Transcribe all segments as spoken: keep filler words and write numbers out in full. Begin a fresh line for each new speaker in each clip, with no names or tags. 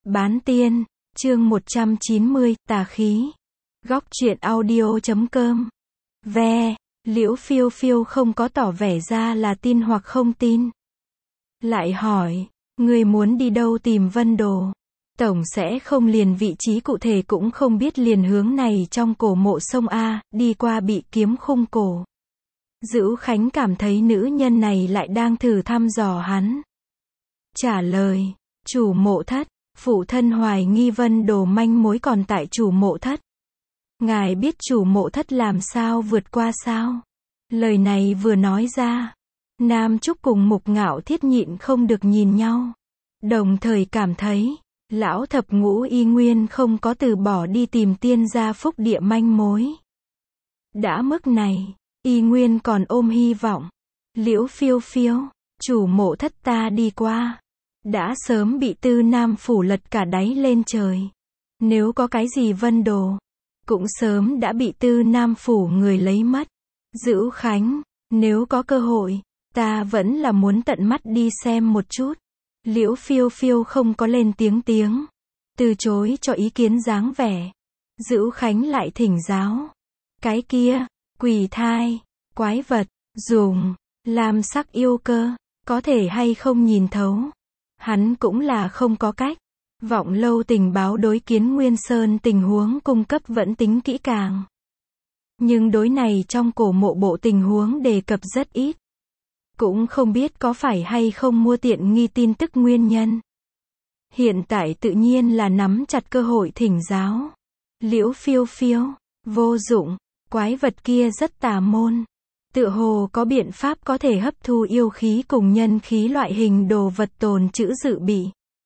Bán tiên, chương một trăm chín mươi, tà khí. Góc truyện audio chấm com. Ve, Liễu Phiêu Phiêu không có tỏ vẻ ra là tin hoặc không tin. Lại hỏi, người muốn đi đâu tìm Vân Đồ? Tổng sẽ không liền vị trí cụ thể cũng không biết, liền hướng này trong cổ mộ sông A, đi qua bị kiếm khung cổ. Dữu Khánh cảm thấy nữ nhân này lại đang thử thăm dò hắn. Trả lời, chủ mộ thất, phụ thân hoài nghi Vân Đồ manh mối còn tại chủ mộ thất. Ngài biết chủ mộ thất làm sao vượt qua sao? Lời này vừa nói ra, Nam Trúc cùng Mục Ngạo Thiết nhịn không được nhìn nhau. Đồng thời cảm thấy, lão thập ngũ y nguyên không có từ bỏ đi tìm tiên gia phúc địa manh mối. Đã mức này, y nguyên còn ôm hy vọng. Liễu Phiêu Phiêu, chủ mộ thất ta đi qua. Đã sớm bị Tư Nam phủ lật cả đáy lên trời. Nếu có cái gì Vân Đồ, cũng sớm đã bị Tư Nam phủ người lấy mất. Dữu Khánh, nếu có cơ hội, ta vẫn là muốn tận mắt đi xem một chút. Liễu Phiêu Phiêu không có lên tiếng tiếng, từ chối cho ý kiến dáng vẻ. Dữu Khánh lại thỉnh giáo. Cái kia, quỷ thai, quái vật, dùng, làm sắc yêu cơ, có thể hay không nhìn thấu. Hắn cũng là không có cách. Vọng lâu tình báo đối Kiến Nguyên Sơn tình huống cung cấp vẫn tính kỹ càng. Nhưng đối này trong cổ mộ bộ tình huống đề cập rất ít. Cũng không biết có phải hay không mua tiện nghi tin tức nguyên nhân. Hiện tại tự nhiên là nắm chặt cơ hội thỉnh giáo. Liễu Phiêu Phiêu, vô dụng, quái vật kia rất tà môn. Tựa hồ có biện pháp có thể hấp thu yêu khí cùng nhân khí loại hình đồ vật tồn trữ dự bị.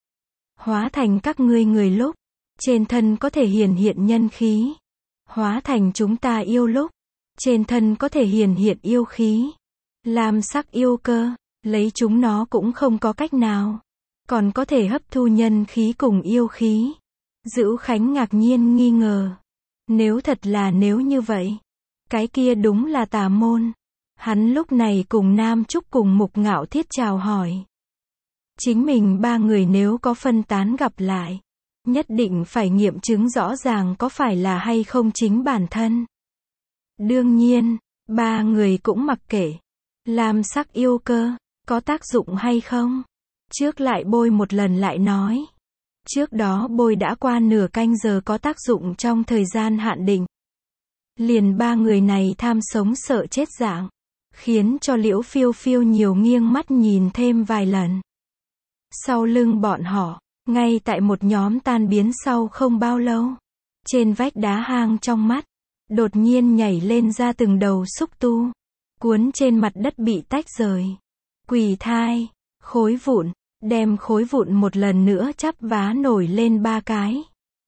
Hóa thành các ngươi người lúc, trên thân có thể hiển hiện nhân khí. Hóa thành chúng ta yêu lúc, trên thân có thể hiển hiện yêu khí. Làm sắc yêu cơ, lấy chúng nó cũng không có cách nào. Còn có thể hấp thu nhân khí cùng yêu khí. Dữu Khánh ngạc nhiên nghi ngờ. Nếu thật là nếu như vậy, cái kia đúng là tà môn. Hắn lúc này cùng Nam Trúc cùng Mục Ngạo Thiết chào hỏi. Chính mình ba người nếu có phân tán gặp lại, nhất định phải nghiệm chứng rõ ràng có phải là hay không chính bản thân. Đương nhiên, ba người cũng mặc kệ. Làm sắc yêu cơ, có tác dụng hay không? Trước lại bôi một lần lại nói. Trước đó bôi đã qua nửa canh giờ có tác dụng trong thời gian hạn định. Liền ba người này tham sống sợ chết dạng, khiến cho Liễu Phiêu Phiêu nhiều nghiêng mắt nhìn thêm vài lần. Sau lưng bọn họ, ngay tại một nhóm tan biến sau không bao lâu, trên vách đá hang trong mắt, đột nhiên nhảy lên ra từng đầu xúc tu, cuốn trên mặt đất bị tách rời. Quỷ thai, khối vụn, đem khối vụn một lần nữa chắp vá nổi lên ba cái.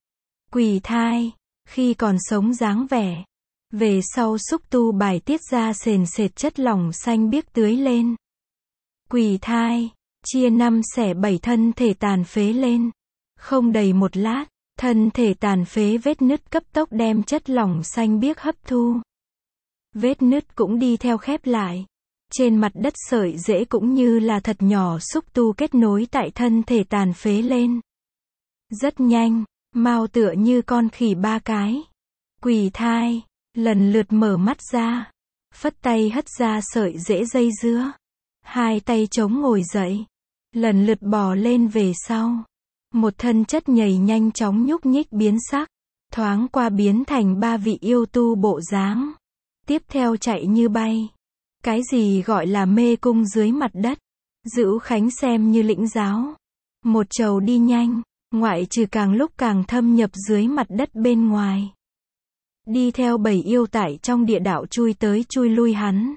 Quỷ thai, khi còn sống dáng vẻ, về sau xúc tu bài tiết ra sền sệt chất lỏng xanh biếc tưới lên. Quỷ thai, chia năm xẻ bảy thân thể tàn phế lên. Không đầy một lát, thân thể tàn phế vết nứt cấp tốc đem chất lỏng xanh biếc hấp thu. Vết nứt cũng đi theo khép lại. Trên mặt đất sợi rễ cũng như là thật nhỏ xúc tu kết nối tại thân thể tàn phế lên. Rất nhanh, mau tựa như con khỉ ba cái. Quỷ thai, lần lượt mở mắt ra. Phất tay hất ra sợi rễ dây dưa. Hai tay chống ngồi dậy. Lần lượt bò lên về sau. Một thân chất nhầy nhanh chóng nhúc nhích biến sắc. Thoáng qua biến thành ba vị yêu tu bộ dáng. Tiếp theo chạy như bay. Cái gì gọi là mê cung dưới mặt đất? Dữu Khánh xem như lĩnh giáo. Một trầu đi nhanh, ngoại trừ càng lúc càng thâm nhập dưới mặt đất bên ngoài. Đi theo bầy yêu tải trong địa đạo chui tới chui lui hắn.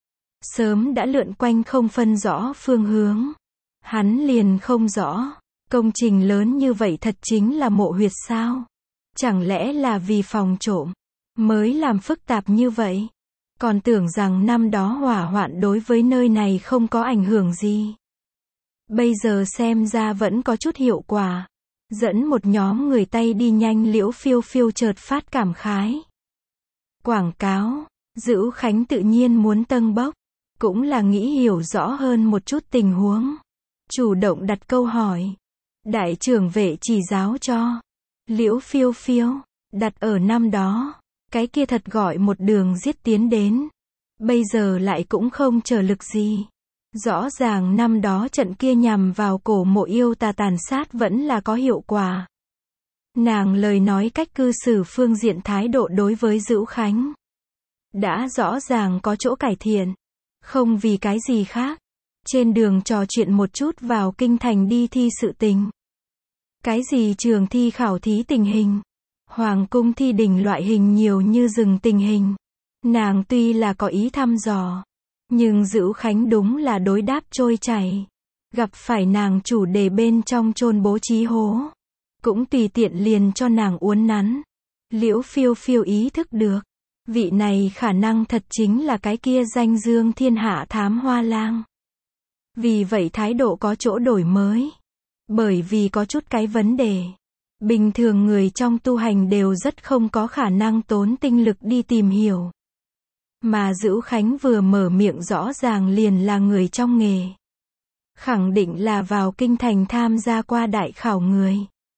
Sớm đã lượn quanh không phân rõ phương hướng. Hắn liền không rõ, công trình lớn như vậy thật chính là mộ huyệt sao? Chẳng lẽ là vì phòng trộm mới làm phức tạp như vậy? Còn tưởng rằng năm đó hỏa hoạn đối với nơi này không có ảnh hưởng gì. Bây giờ xem ra vẫn có chút hiệu quả. Dẫn một nhóm người tay đi nhanh. Liễu Phiêu Phiêu chợt phát cảm khái. Quảng cáo, Dữu Khánh tự nhiên muốn tâng bốc. Cũng là nghĩ hiểu rõ hơn một chút tình huống. Chủ động đặt câu hỏi. Đại trưởng vệ chỉ giáo cho. Liễu phiêu phiêu, đặt ở năm đó, cái kia thật gọi một đường giết tiến đến. Bây giờ lại cũng không trở lực gì. Rõ ràng năm đó trận kia nhằm vào cổ mộ yêu tà tàn sát vẫn là có hiệu quả. Nàng lời nói cách cư xử phương diện thái độ đối với Dữu Khánh đã rõ ràng có chỗ cải thiện. Không vì cái gì khác. Trên đường trò chuyện một chút vào kinh thành đi thi sự tình. Cái gì trường thi khảo thí tình hình. Hoàng cung thi đình loại hình nhiều như rừng tình hình. Nàng tuy là có ý thăm dò. Nhưng Dữu Khánh đúng là đối đáp trôi chảy. Gặp phải nàng chủ đề bên trong chôn bố trí hố. Cũng tùy tiện liền cho nàng uốn nắn. Liễu phiêu phiêu ý thức được. Vị này khả năng thật chính là cái kia danh dương thiên hạ thám hoa lang. Vì vậy thái độ có chỗ đổi mới. Bởi vì có chút cái vấn đề. Bình thường người trong tu hành đều rất không có khả năng tốn tinh lực đi tìm hiểu. Mà Dữu Khánh vừa mở miệng rõ ràng liền là người trong nghề. Khẳng định là vào kinh thành tham gia qua đại khảo người.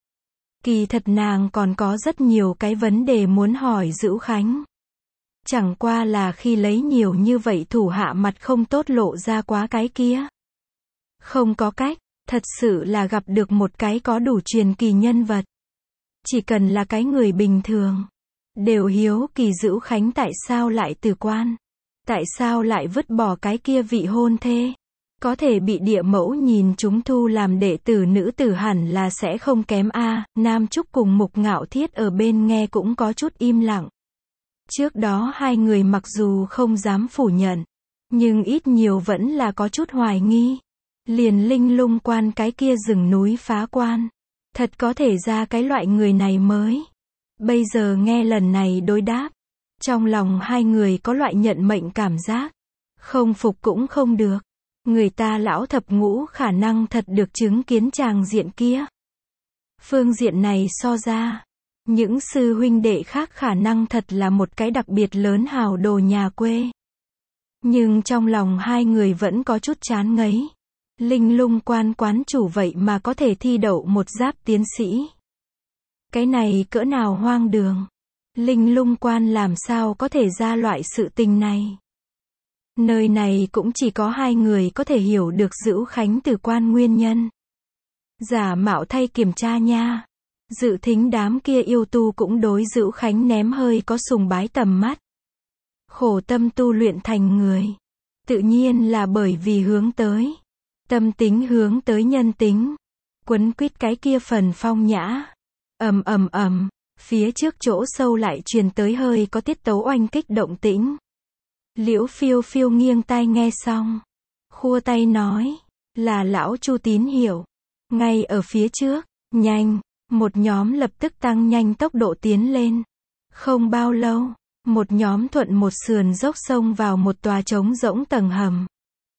Kỳ thật nàng còn có rất nhiều cái vấn đề muốn hỏi Dữu Khánh. Chẳng qua là khi lấy nhiều như vậy thủ hạ mặt không tốt lộ ra quá cái kia. Không có cách, thật sự là gặp được một cái có đủ truyền kỳ nhân vật. Chỉ cần là cái người bình thường. Đều hiếu kỳ Dữu Khánh tại sao lại từ quan. Tại sao lại vứt bỏ cái kia vị hôn thê. Có thể bị địa mẫu nhìn chúng thu làm đệ tử nữ tử hẳn là sẽ không kém a. Nam Trúc cùng Mục Ngạo Thiết ở bên nghe cũng có chút im lặng. Trước đó hai người mặc dù không dám phủ nhận. Nhưng ít nhiều vẫn là có chút hoài nghi. Liền Linh Lung quan cái kia rừng núi phá quan. Thật có thể ra cái loại người này mới. Bây giờ nghe lần này đối đáp. Trong lòng hai người có loại nhận mệnh cảm giác. Không phục cũng không được. Người ta lão thập ngũ khả năng thật được chứng kiến tràng diện kia. Phương diện này so ra. Những sư huynh đệ khác khả năng thật là một cái đặc biệt lớn hào đồ nhà quê. Nhưng trong lòng hai người vẫn có chút chán ngấy. Linh Lung quan quán chủ vậy mà có thể thi đậu một giáp tiến sĩ. Cái này cỡ nào hoang đường. Linh Lung quan làm sao có thể ra loại sự tình này. Nơi này cũng chỉ có hai người có thể hiểu được Dữu Khánh từ quan nguyên nhân. Giả mạo thay kiểm tra nha. Dự thính đám kia yêu tu cũng đối Dữu Khánh ném hơi có sùng bái tầm mắt. Khổ tâm tu luyện thành người. Tự nhiên là bởi vì hướng tới. Tâm tính hướng tới nhân tính. Quấn quýt cái kia phần phong nhã. Ầm ầm ầm, phía trước chỗ sâu lại truyền tới hơi có tiết tấu oanh kích động tĩnh. Liễu phiêu phiêu nghiêng tai nghe xong. Khua tay nói. Là lão Chu tín hiệu. Ngay ở phía trước. Nhanh. Một nhóm lập tức tăng nhanh tốc độ tiến lên. Không bao lâu. Một nhóm thuận một sườn dốc sông vào một tòa trống rỗng tầng hầm.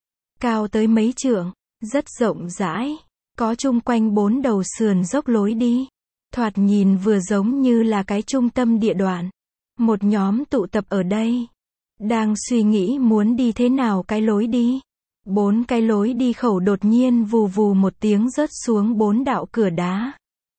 Cao tới mấy trượng. Rất rộng rãi. Có chung quanh bốn đầu sườn dốc lối đi. Thoạt nhìn vừa giống như là cái trung tâm địa đoạn. Một nhóm tụ tập ở đây. Đang suy nghĩ muốn đi thế nào cái lối đi. Bốn cái lối đi khẩu đột nhiên vù vù một tiếng rớt xuống bốn đạo cửa đá.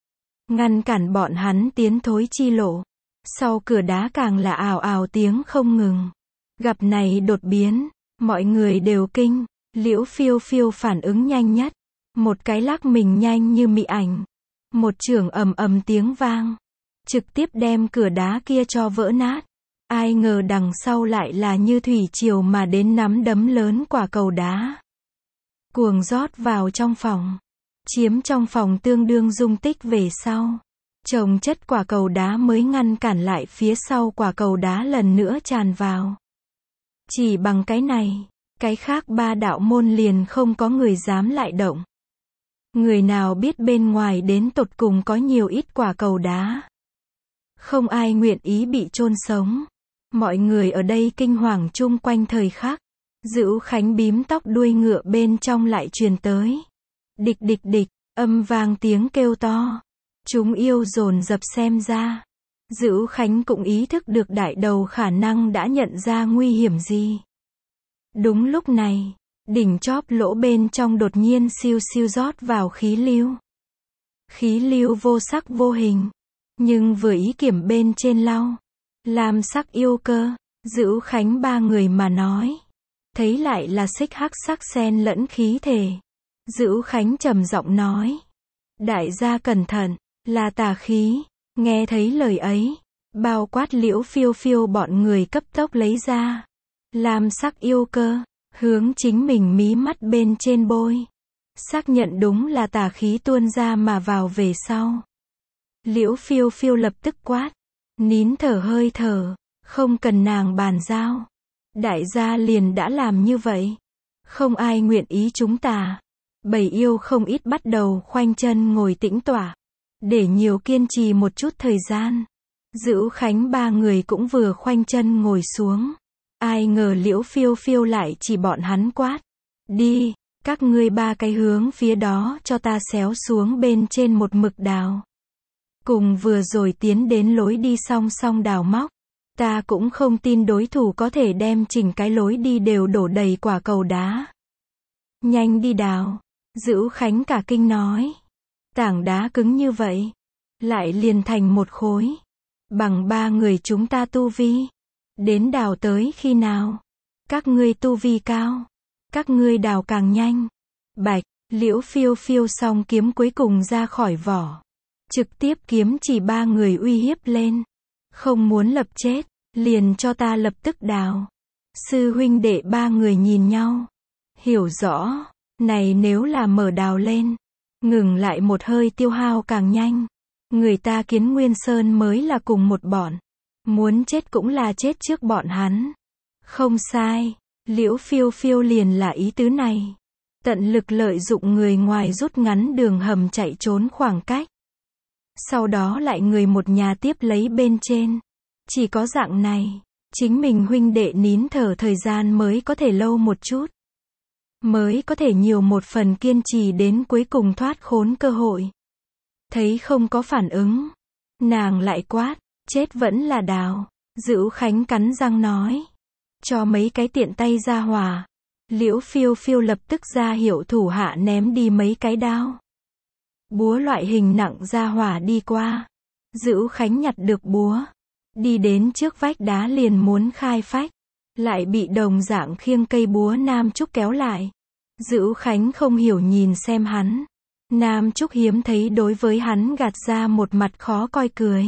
Ngăn cản bọn hắn tiến thối chi lộ. Sau cửa đá càng là ào ào tiếng không ngừng. Gặp này đột biến. Mọi người đều kinh. Liễu phiêu phiêu phản ứng nhanh nhất. Một cái lắc mình nhanh như mị ảnh. Một chưởng ầm ầm tiếng vang. Trực tiếp đem cửa đá kia cho vỡ nát. Ai ngờ đằng sau lại là như thủy triều mà đến nắm đấm lớn quả cầu đá. Cuồng rót vào trong phòng. Chiếm trong phòng tương đương dung tích về sau. Chồng chất quả cầu đá mới ngăn cản lại phía sau quả cầu đá lần nữa tràn vào. Chỉ bằng cái này, cái khác ba đạo môn liền không có người dám lại động. Người nào biết bên ngoài đến tột cùng có nhiều ít quả cầu đá. Không ai nguyện ý bị chôn sống. Mọi người ở đây kinh hoàng chung quanh thời khắc. Dữu Khánh bím tóc đuôi ngựa bên trong lại truyền tới. Địch địch địch, âm vang tiếng kêu to. Chúng yêu dồn dập xem ra. Dữu Khánh cũng ý thức được đại đầu khả năng đã nhận ra nguy hiểm gì. Đúng lúc này, đỉnh chóp lỗ bên trong đột nhiên siêu siêu rót vào khí lưu. Khí lưu vô sắc vô hình. Nhưng vừa ý kiểm bên trên lau. Lam sắc yêu cơ. Dữu Khánh ba người mà nói. Thấy lại là xích hắc sắc xen lẫn khí thể. Dữu Khánh trầm giọng nói. Đại gia cẩn thận, là tà khí. Nghe thấy lời ấy. Bao quát Liễu Phiêu Phiêu bọn người cấp tốc lấy ra. Lam sắc yêu cơ. Hướng chính mình mí mắt bên trên bôi. Xác nhận đúng là tà khí tuôn ra mà vào về sau. Liễu Phiêu Phiêu lập tức quát. Nín thở hơi thở. Không cần nàng bàn giao. Đại gia liền đã làm như vậy. Không ai nguyện ý chúng ta. Bầy yêu không ít bắt đầu khoanh chân ngồi tĩnh tọa. Để nhiều kiên trì một chút thời gian. Dữu Khánh ba người cũng vừa khoanh chân ngồi xuống. Ai ngờ Liễu Phiêu Phiêu lại chỉ bọn hắn quát. Đi, các ngươi ba cái hướng phía đó cho ta xéo xuống bên trên một mực đào. Cùng vừa rồi tiến đến lối đi song song đào móc. Ta cũng không tin đối thủ có thể đem chỉnh cái lối đi đều đổ đầy quả cầu đá. Nhanh đi đào. Dữu Khánh cả kinh nói. Tảng đá cứng như vậy. Lại liền thành một khối. Bằng ba người chúng ta tu vi. Đến đào tới khi nào? Các ngươi tu vi cao. Các ngươi đào càng nhanh. Bạch, Liễu Phiêu Phiêu song kiếm cuối cùng ra khỏi vỏ. Trực tiếp kiếm chỉ ba người uy hiếp lên. Không muốn lập chết, liền cho ta lập tức đào. Sư huynh đệ ba người nhìn nhau. Hiểu rõ, này nếu là mở đào lên. Ngừng lại một hơi tiêu hao càng nhanh. Người ta Kiến Nguyên Sơn mới là cùng một bọn. Muốn chết cũng là chết trước bọn hắn. Không sai, Liễu Phiêu Phiêu liền là ý tứ này. Tận lực lợi dụng người ngoài rút ngắn đường hầm chạy trốn khoảng cách. Sau đó lại người một nhà tiếp lấy bên trên. Chỉ có dạng này, chính mình huynh đệ nín thở thời gian mới có thể lâu một chút. Mới có thể nhiều một phần kiên trì đến cuối cùng thoát khốn cơ hội. Thấy không có phản ứng. Nàng lại quát, chết vẫn là đào. Dữu Khánh cắn răng nói. Cho mấy cái tiện tay ra hòa. Liễu Phiêu Phiêu lập tức ra hiệu thủ hạ ném đi mấy cái đao. Búa loại hình nặng ra hỏa đi qua. Dữu Khánh nhặt được búa. Đi đến trước vách đá liền muốn khai phách. Lại bị đồng dạng khiêng cây búa Nam Trúc kéo lại. Dữu Khánh không hiểu nhìn xem hắn. Nam Trúc hiếm thấy đối với hắn gạt ra một mặt khó coi cười.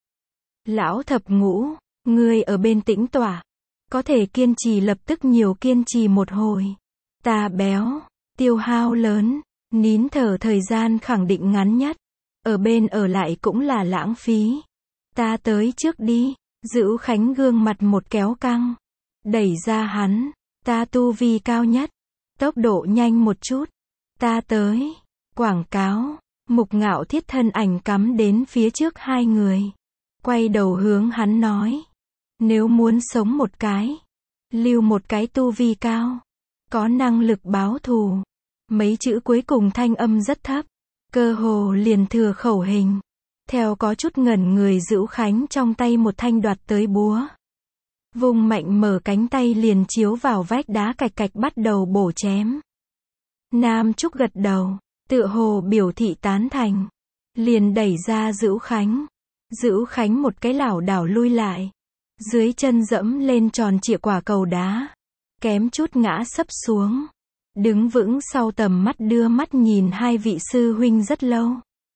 Lão thập ngũ, ngươi ở bên tĩnh tọa. Có thể kiên trì lập tức nhiều kiên trì một hồi. Ta béo, tiêu hao lớn, nín thở thời gian khẳng định ngắn nhất. Ở bên ở lại cũng là lãng phí. Ta tới trước đi. Dữu Khánh gương mặt một kéo căng. Đẩy ra hắn. Ta tu vi cao nhất. Tốc độ nhanh một chút. Ta tới. Quảng cáo. Mục Ngạo Thiết thân ảnh cắm đến phía trước hai người. Quay đầu hướng hắn nói. Nếu muốn sống một cái. Lưu một cái tu vi cao. Có năng lực báo thù. Mấy chữ cuối cùng thanh âm rất thấp. Cơ hồ liền thừa khẩu hình. Theo có chút ngẩn người Dữu Khánh trong tay một thanh đoạt tới búa. Vùng mạnh mở cánh tay liền chiếu vào vách đá cạch cạch bắt đầu bổ chém. Nam Trúc gật đầu. Tựa hồ biểu thị tán thành. Liền đẩy ra Dữu Khánh. Dữu Khánh một cái lảo đảo lui lại. Dưới chân dẫm lên tròn trịa quả cầu đá. Kém chút ngã sấp xuống. Đứng vững sau tầm mắt đưa mắt nhìn hai vị sư huynh rất lâu.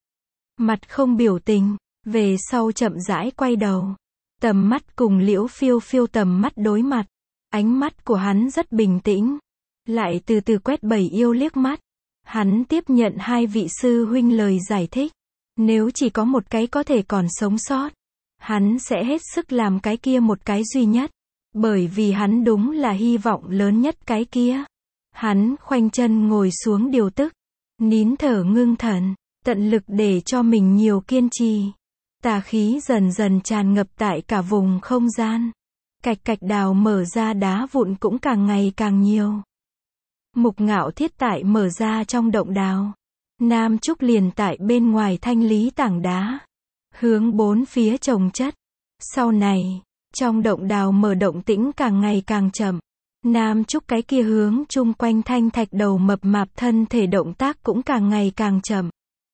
Mặt không biểu tình. Về sau chậm rãi quay đầu. Tầm mắt cùng Liễu Phiêu Phiêu tầm mắt đối mặt. Ánh mắt của hắn rất bình tĩnh. Lại từ từ quét bầy yêu liếc mắt. Hắn tiếp nhận hai vị sư huynh lời giải thích. Nếu chỉ có một cái có thể còn sống sót. Hắn sẽ hết sức làm cái kia một cái duy nhất. Bởi vì hắn đúng là hy vọng lớn nhất cái kia. Hắn khoanh chân ngồi xuống điều tức. Nín thở ngưng thần. Tận lực để cho mình nhiều kiên trì. Tà khí dần dần tràn ngập tại cả vùng không gian. Cạch cạch đào mở ra đá vụn cũng càng ngày càng nhiều. Mục Ngạo Thiết tại mở ra trong động đào. Nam Trúc liền tại bên ngoài thanh lý tảng đá. Hướng bốn phía chồng chất. Sau này, trong động đào mở động tĩnh càng ngày càng chậm. Nam Trúc cái kia hướng chung quanh thanh thạch đầu mập mạp thân thể động tác cũng càng ngày càng chậm.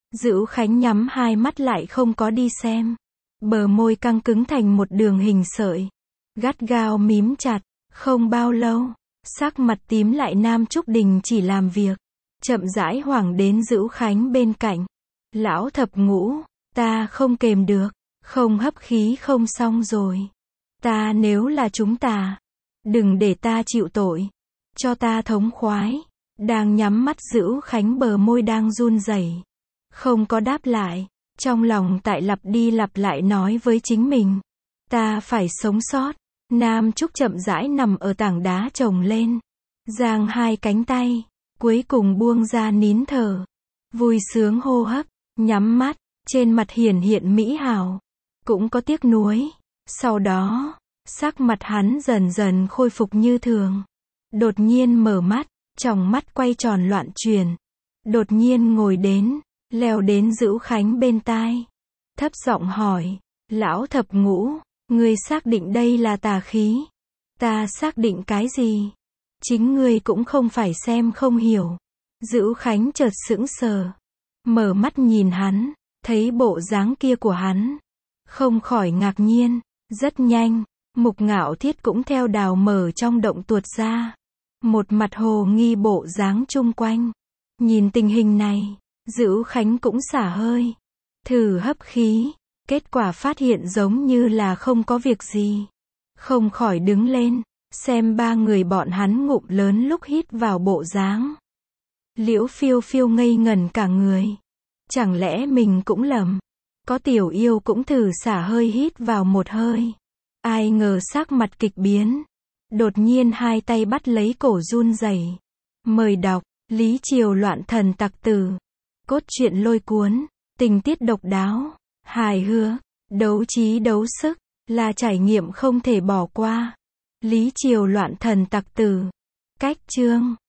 Dữu Khánh nhắm hai mắt lại không có đi xem. Bờ môi căng cứng thành một đường hình sợi. Gắt gao mím chặt. Không bao lâu, sắc mặt tím lại Nam Trúc Đình chỉ làm việc. Chậm rãi hoảng đến Dữu Khánh bên cạnh. Lão thập ngũ, ta không kềm được. Không hấp khí không xong rồi. Ta nếu là chúng ta. Đừng để ta chịu tội. Cho ta thống khoái. Đang nhắm mắt Dữu Khánh bờ môi đang run rẩy. Không có đáp lại. Trong lòng tại lặp đi lặp lại nói với chính mình. Ta phải sống sót. Nam Trúc chậm rãi nằm ở tảng đá chồng lên. Giang hai cánh tay. Cuối cùng buông ra nín thở. Vui sướng hô hấp. Nhắm mắt. Trên mặt hiển hiện mỹ hào. Cũng có tiếc nuối. Sau đó, sắc mặt hắn dần dần khôi phục như thường. Đột nhiên mở mắt. Tròng mắt quay tròn loạn chuyển. Đột nhiên ngồi đến. Leo đến Dữu Khánh bên tai. Thấp giọng hỏi. Lão thập ngũ. Ngươi xác định đây là tà khí. Ta xác định cái gì? Chính ngươi cũng không phải xem không hiểu. Dữu Khánh chợt sững sờ. Mở mắt nhìn hắn. Thấy bộ dáng kia của hắn. Không khỏi ngạc nhiên. Rất nhanh. Mục Ngạo Thiết cũng theo đào mở trong động tuột ra. Một mặt hồ nghi bộ dáng chung quanh. Nhìn tình hình này. Dữu Khánh cũng xả hơi. Thử hấp khí. Kết quả phát hiện giống như là không có việc gì. Không khỏi đứng lên. Xem ba người bọn hắn ngụm lớn lúc hít vào bộ dáng. Liễu Phiêu Phiêu ngây ngẩn cả người. Chẳng lẽ mình cũng lầm. Có Tiểu Yêu cũng thử xả hơi hít vào một hơi. Ai ngờ sắc mặt kịch biến. Đột nhiên hai tay bắt lấy cổ run rẩy. Mời đọc. Lý Triều Loạn Thần Tặc Tử. Cốt truyện lôi cuốn. Tình tiết độc đáo. Hài hước. Đấu trí đấu sức. Là trải nghiệm không thể bỏ qua. Lý Triều Loạn Thần Tặc Tử. Cách chương.